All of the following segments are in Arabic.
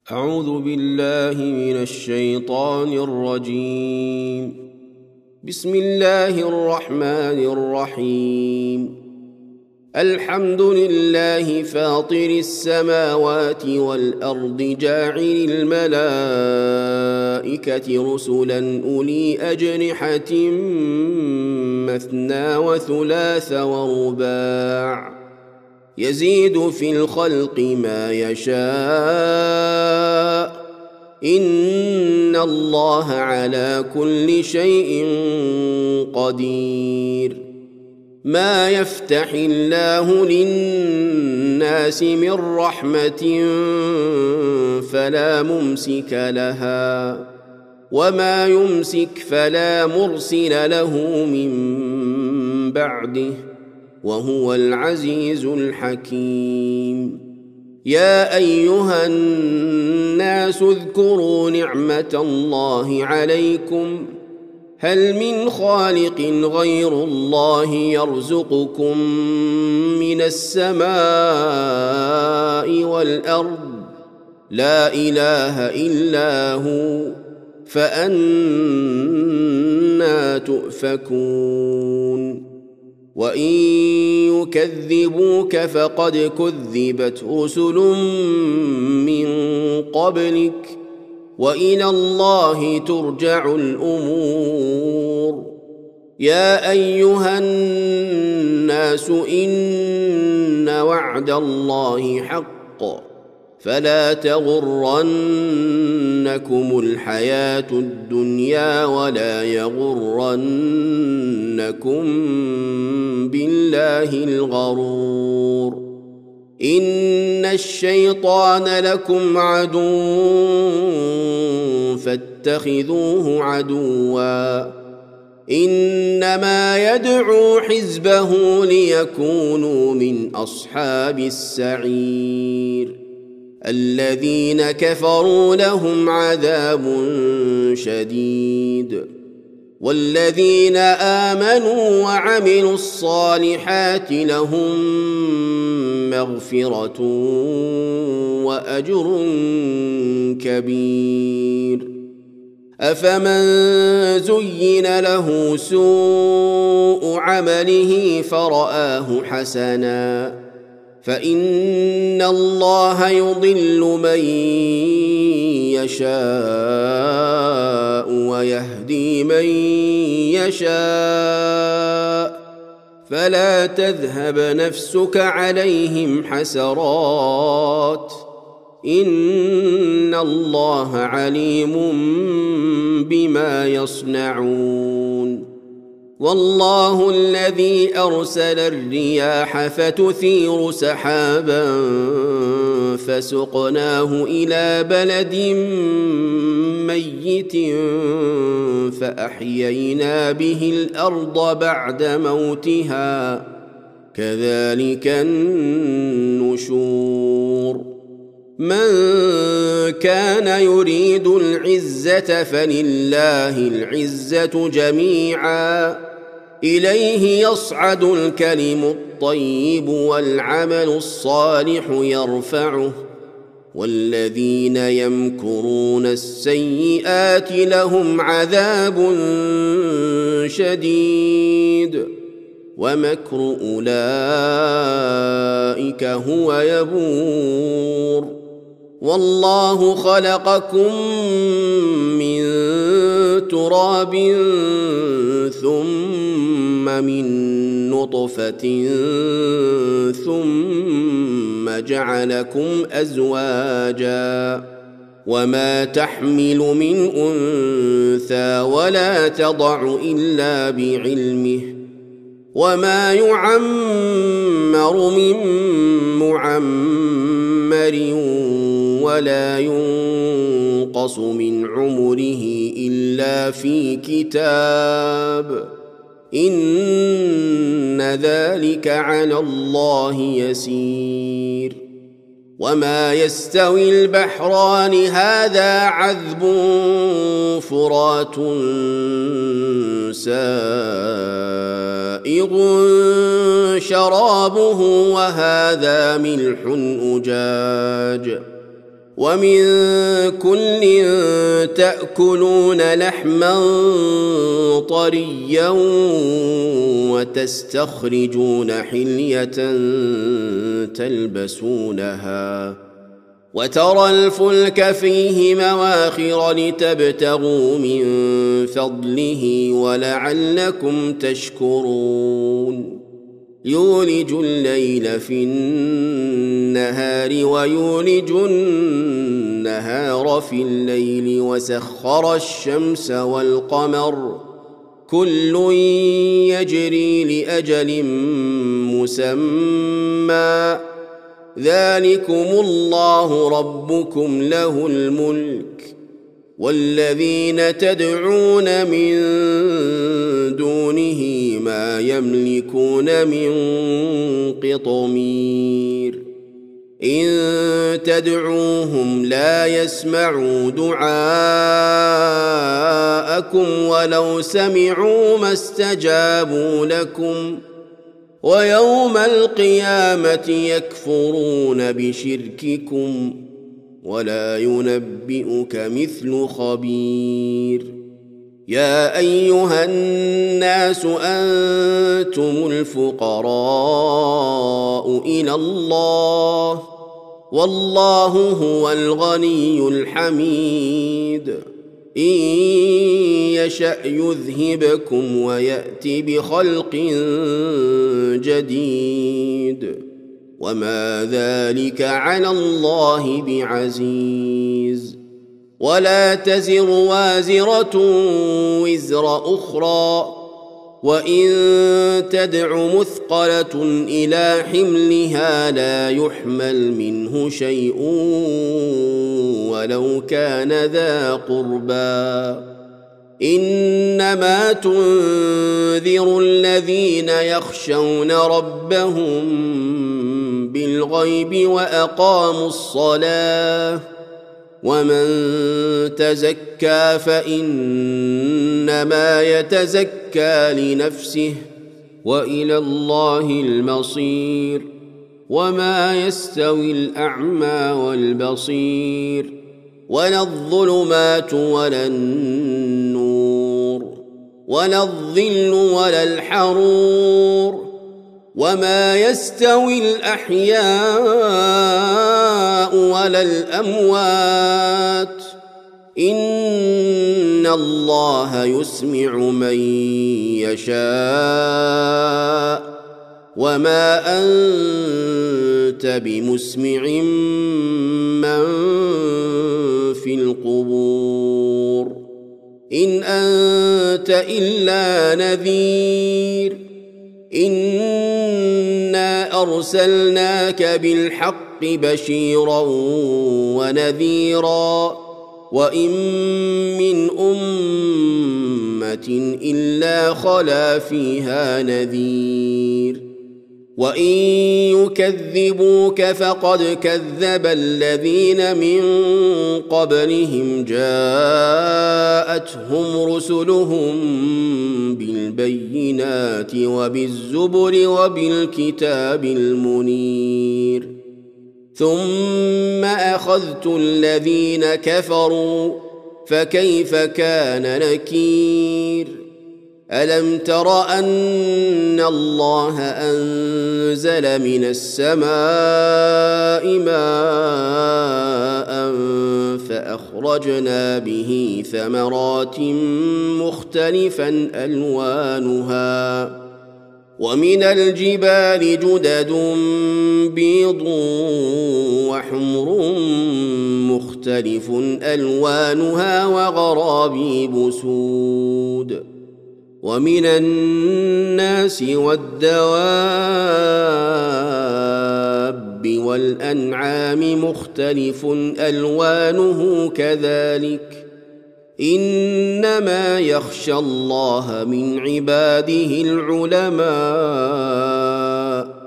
أعوذ بالله من الشيطان الرجيم. بسم الله الرحمن الرحيم. الحمد لله فاطر السماوات والأرض جاعل الملائكة رسلا أولي أجنحة مثنى وثلاث ورباع يزيد في الخلق ما يشاء إن الله على كل شيء قدير. ما يفتح الله للناس من رحمة فلا ممسك لها وما يمسك فلا مرسل له من بعده وهو العزيز الحكيم. يا أيها الناس اذكروا نعمة الله عليكم هل من خالق غير الله يرزقكم من السماء والأرض لا إله إلا هو فأنى تؤفكون. وإن يكذبوك فقد كذبت رسل من قبلك وإلى الله ترجع الأمور. يا أيها الناس إن وعد الله حق فلا تغرنكم الحياة الدنيا ولا يغرنكم بالله الغرور. إن الشيطان لكم عدو فاتخذوه عدوا إنما يدعو حزبه ليكونوا من أصحاب السعير. الذين كفروا لهم عذاب شديد والذين آمنوا وعملوا الصالحات لهم مغفرة وأجر كبير. أفمن زين له سوء عمله فرآه حسنا فإن الله يضل من يشاء ويهدي من يشاء فلا تذهب نفسك عليهم حسرات إن الله عليم بما يصنعون. والله الذي أرسل الرياح فتثير سحابا فسقناه إلى بلد ميت فأحيينا به الأرض بعد موتها كذلك النشور. من كان يريد العزة فلله العزة جميعا إليه يصعد الكلم الطيب والعمل الصالح يرفعه والذين يمكرون السيئات لهم عذاب شديد ومكر أولئك هو يبور. والله خلقكم من تراب ثم من نطفة ثم جعلكم أزواجا وما تحمل من أنثى ولا تضع إلا بعلمه وما يعمر من معمر ولا ينقص من عمره إلا في كتاب إن ذلك على الله يسير. وما يستوي البحران هذا عذب فرات سائغ شرابه وهذا ملح أجاج ومن كل تأكلون لحما طريا وتستخرجون حلية تلبسونها وترى الفلك فيه مواخر لتبتغوا من فضله ولعلكم تشكرون يولج الليل في النهار ويولج النهار في الليل وسخر الشمس والقمر كل يجري لأجل مسمى ذلكم الله ربكم له الملك والذين تدعون من دونه ما يملكون من قطمير إن تدعوهم لا يسمعوا دعاءكم ولو سمعوا ما استجابوا لكم ويوم القيامة يكفرون بشرككم ولا ينبئك مثل خبير يا أيها الناس أنتم الفقراء إلى الله والله هو الغني الحميد إن يشأ يذهبكم ويأتي بخلق جديد وما ذلك على الله بعزيز ولا تزر وازرة وزر أخرى وإن تدع مثقلة إلى حملها لا يحمل منه شيء ولو كان ذا قربى إنما تنذر الذين يخشون ربهم بالغيب وأقاموا الصلاة ومن تزكى فإنما يتزكى لنفسه وإلى الله المصير وما يستوي الأعمى والبصير ولا الظلمات ولا النور ولا الظل ولا الحرور وما يستوي الأحياء ولا الأموات إن الله يسمع من يشاء وما أنت بمسمع من في القبور إن أنت إلا نذير إنا أرسلناك بالحق بشيرا ونذيرا وإن من أمة إلا خلا فيها نذير وإن يكذبوك فقد كذب الذين من قبلهم جاءتهم رسلهم بالبينات وبالزبر وبالكتاب المنير ثم أخذت الذين كفروا فكيف كان نكير ألم تر أن الله أنزل من السماء ماء فأخرجنا به ثمرات مختلفا ألوانها ومن الجبال جدد بيض وحمر مختلف ألوانها وغرابيب سود ومن الناس والدواب والأنعام مختلف ألوانه كذلك إنما يخشى الله من عباده العلماء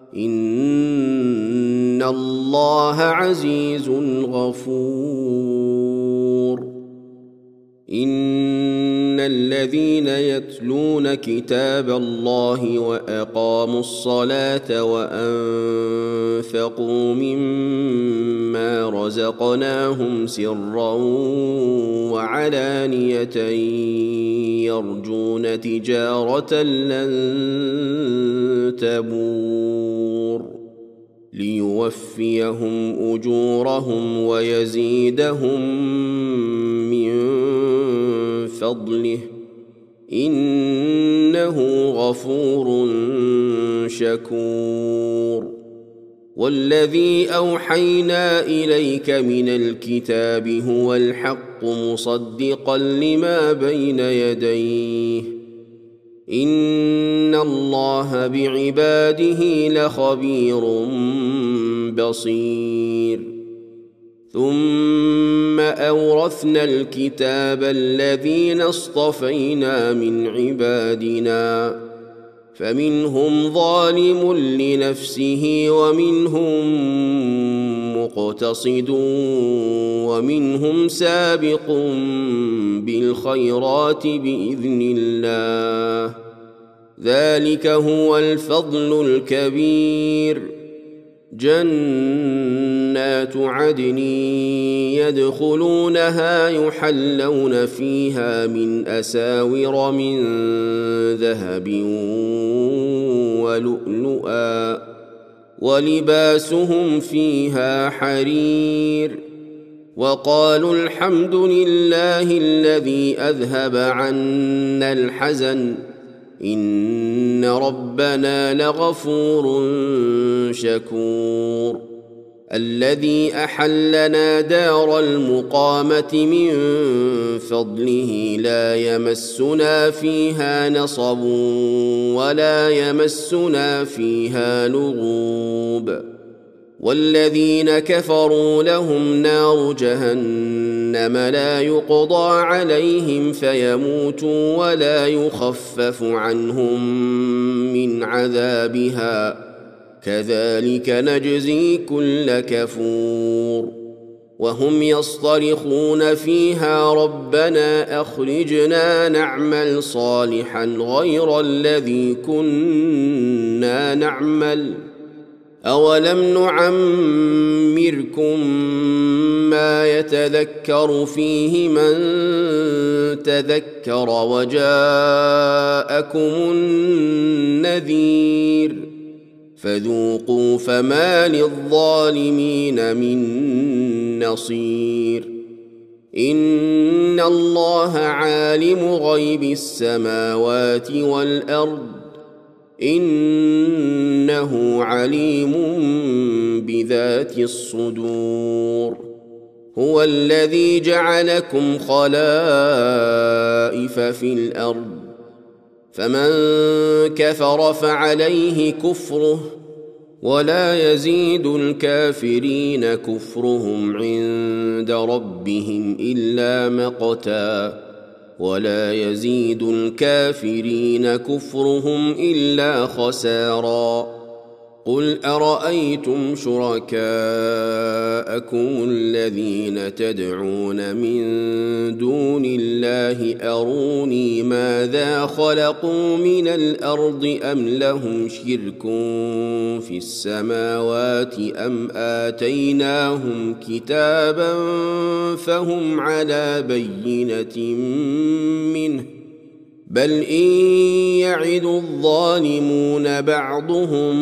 إن الله عزيز غفور إن الذين يتلون كتاب الله وأقاموا الصلاة وأنفقوا مما رزقناهم سرا وعلانية يرجون تجارة لن تبور ليوفيهم أجورهم ويزيدهم من فضله إنه غفور شكور والذي أوحينا إليك من الكتاب هو الحق مصدقا لما بين يديه إن الله بعباده لخبير بصير ثم أورثنا الكتاب الذين اصطفينا من عبادنا فمنهم ظالم لنفسه ومنهم مقتصد ومنهم سابق بالخيرات بإذن الله ذلك هو الفضل الكبير جنات عدن يدخلونها يحلون فيها من أساور من ذهب ولؤلؤا ولباسهم فيها حرير وقالوا الحمد لله الذي أذهب عنا الحزن إن ربنا لغفور شكور الذي أحلنا دار المقامة من فضله لا يمسنا فيها نصب ولا يمسنا فيها لغوب والذين كفروا لهم نار جهنم لا يقضى عليهم فيموتوا ولا يخفف عنهم من عذابها كذلك نجزي كل كفور وهم يصطرخون فيها ربنا أخرجنا نعمل صالحا غير الذي كنا نعمل أولم نعمركم ما يتذكر فيه من تذكر وجاءكم النذير فذوقوا فما للظالمين من نصير إن الله عالم غيب السماوات والأرض إنه عليم بذات الصدور هو الذي جعلكم خلائف في الأرض فمن كفر فعليه كفره ولا يزيد الكافرين كفرهم عند ربهم إلا مقتا ولا يزيد الكافرين كفرهم إلا خسارا قل أرأيتم شركاءكم الذين تدعون من دون الله أروني ماذا خلقوا من الأرض أم لهم شرك في السماوات أم آتيناهم كتابا فهم على بينة منه بل إن يعد الظالمون بعضهم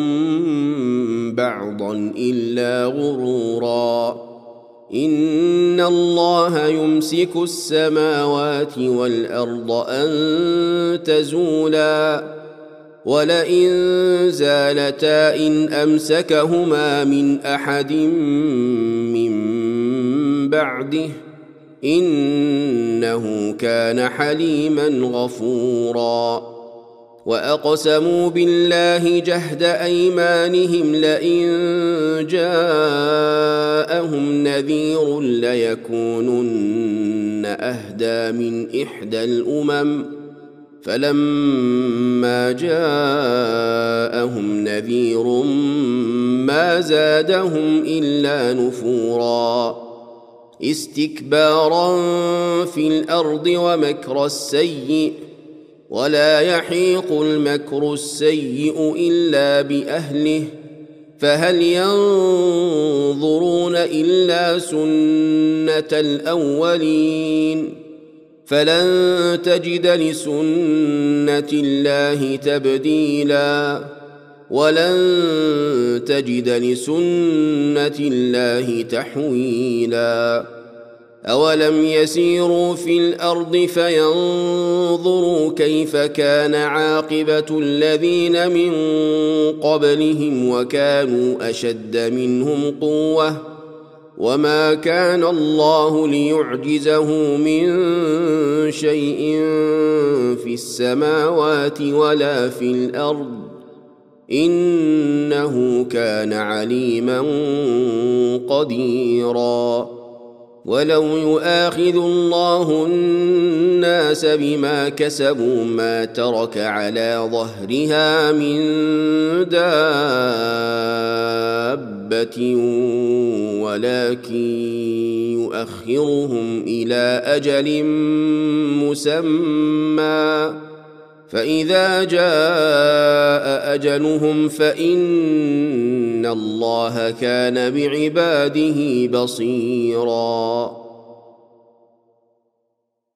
بعضا إلا غرورا إن الله يمسك السماوات والأرض أن تزولا ولئن زالتا إن أمسكهما من أحد من بعده إنه كان حليما غفورا وأقسموا بالله جهد أيمانهم لئن جاءهم نذير ليكونن أهدى من إحدى الأمم فلما جاءهم نذير ما زادهم إلا نفورا استكبارا في الارض ومكر السيء ولا يحيق المكر السيء الا باهله فهل ينظرون الا سنه الاولين فلن تجد لسنه الله تبديلا ولن تجد لسنه الله تحويلا اولم يسيروا في الارض فينظروا كيف كان عاقبه الذين من قبلهم وكانوا اشد منهم قوه وما كان الله ليعجزه من شيء في السماوات ولا في الارض انه كان عليما قديرا ولو يؤاخذ الله الناس بما كسبوا ما ترك على ظهرها من دابة ولكن يؤخرهم إلى أجل مسمى فإذا جاء أجلهم فإن الله كان بعباده بصيراً